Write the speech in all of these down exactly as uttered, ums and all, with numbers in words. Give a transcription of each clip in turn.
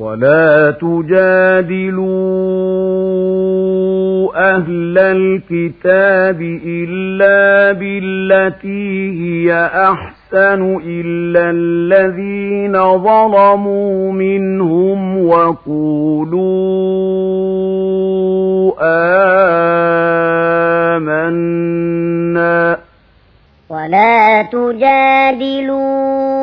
ولا تجادلوا أهل الكتاب إلا بالتي هي أحسن إلا الذين ظلموا منهم وقولوا آمنا ولا تجادلوا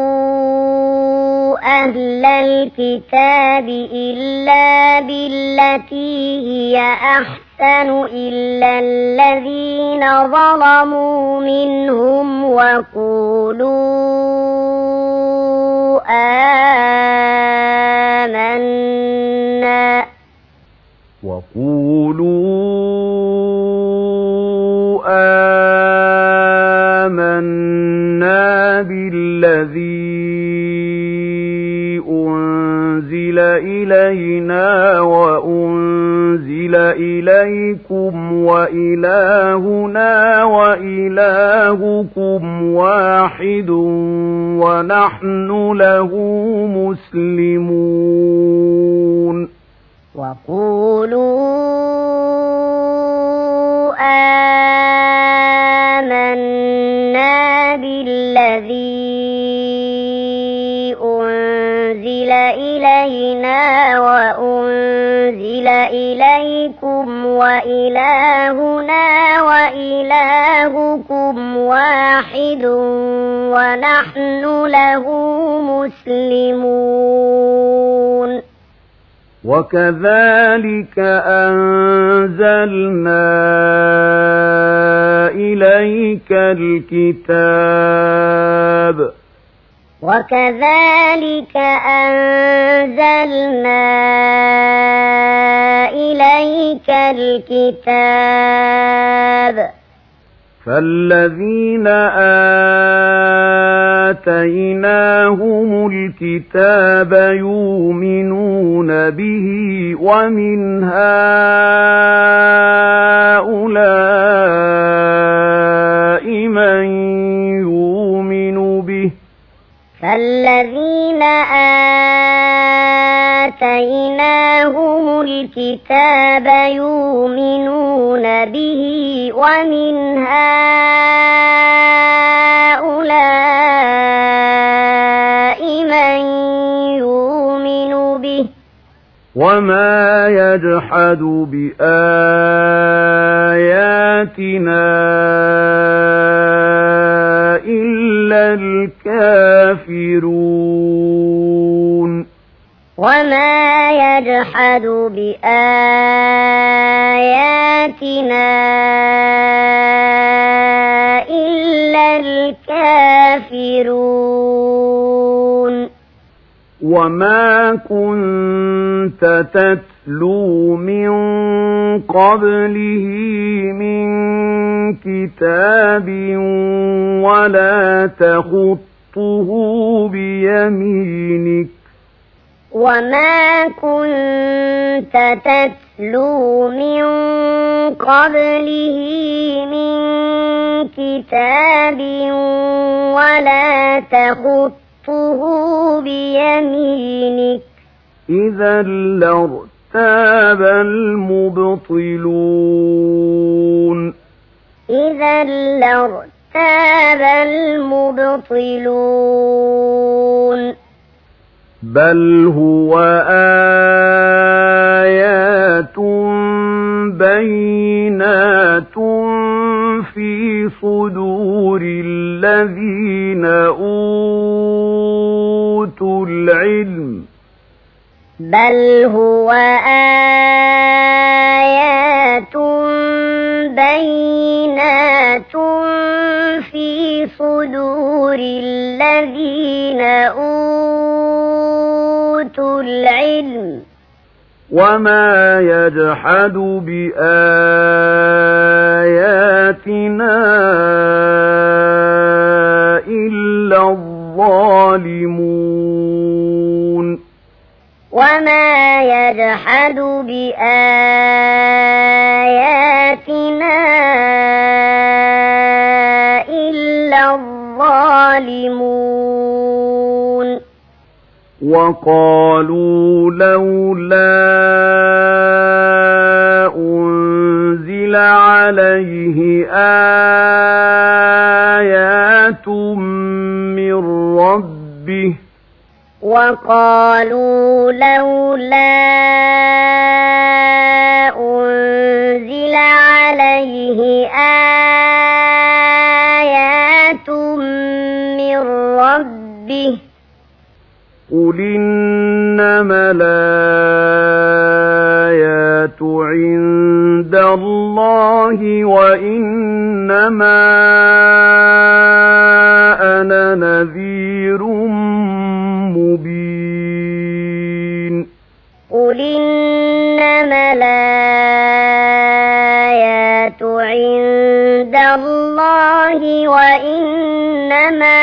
أهل الكتاب إلا بالتي هي أحسن إلا الذين ظلموا منهم وقولوا آمنا وقولوا آمنا بالذي أنزل إلينا وأنزل إليكم وإلهنا وإلهكم واحد ونحن له مسلمون وقولوا آمنا بالذي أنزل إلينا وأنزل إليكم وإلهنا وإلهكم واحد ونحن له مسلمون وكذلك أنزلنا إليك الكتاب وكذلك أنزلنا إليك الكتاب فالذين آتيناهم الكتاب يؤمنون به ومن هؤلاء من يؤمن به فالذين آتيناهم الكتاب يؤمنون به ومن هؤلاء من يؤمن به وما يجحد بآياتنا إلا الكافرون وما يجحد بآياتنا إلا الكافرون وما كنت تتلو من قبله من كتاب ولا تخطه بيمينك وما كنت تتلو من قبله من كتاب ولا تخطه بيمينك إذا لارتاب المبطلون إذا لارتاب المبطلون بل هو آيات بينات في صدور الذين أوتوا العلم بل هو آيات بينات في صدور الذين أوتوا العلم وما يجحد بآياتنا إلا الظالمون وما يجحد بآياتنا إلا الظالمون وقالوا عليه آيات من ربه وقالوا لولا أنزل عليه آيات من ربه قل إنما الآيات عند الله وإنما أنا نذير مبين قل إنما الآيات عند الله وإنما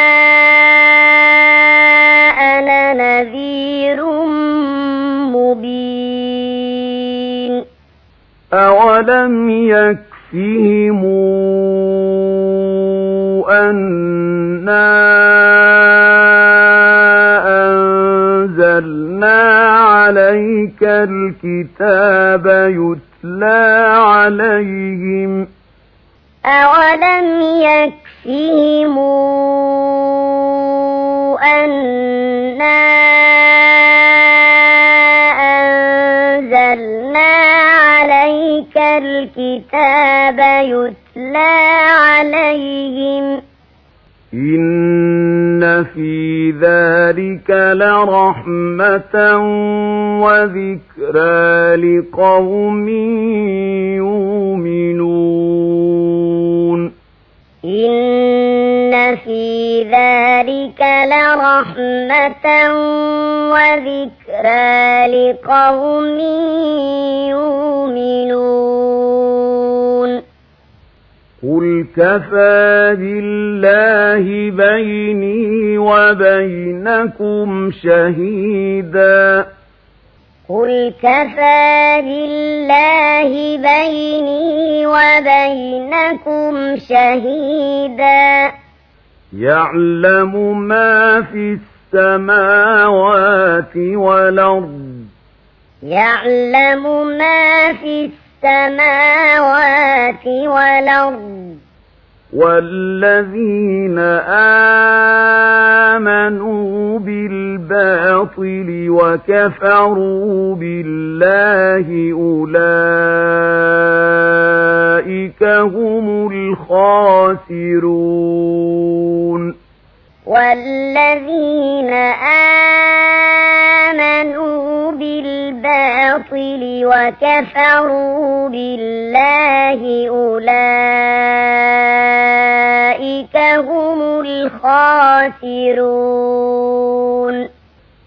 أنا نذير مبين أولم يكفهم أنا أنزلنا عليك الكتاب يتلى عليهم أولم يكفهم أنا أنزلنا عليك الكتاب يتلى عليهم إن في ذلك لرحمة وذكرى لقوم يؤمنون إن في ذلك لرحمة وذكرى لقوم يؤمنون قل كفى بالله بيني وبينكم شهيدا قل كفى بالله بيني وبينكم شهيدا يعلم ما في السماوات والأرض يعلم ما في السماوات والأرض والذين آمنوا بالباطل وكفروا بالله أولئك هم الخاسرون والذين آمنوا بالباطل وكفروا بالله أولئك هم الخاسرون